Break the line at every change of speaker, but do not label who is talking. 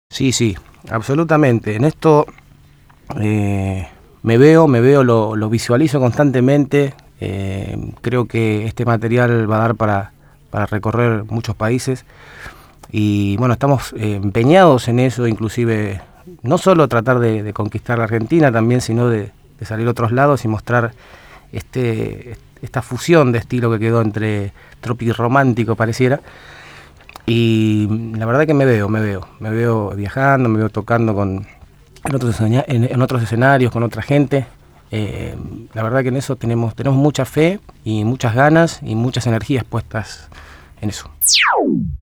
Sí, sí, absolutamente. En esto me veo, lo visualizo constantemente. Creo que este material va a dar para recorrer muchos países. Y bueno, estamos empeñados en eso, inclusive no solo tratar de conquistar la Argentina también, sino de salir a otros lados y mostrar esta fusión de estilo que quedó entre tropi romántico pareciera. Y la verdad que me veo viajando, me veo tocando en otros escenarios, con otra gente. La verdad que en eso tenemos mucha fe y muchas ganas y muchas energías puestas en eso.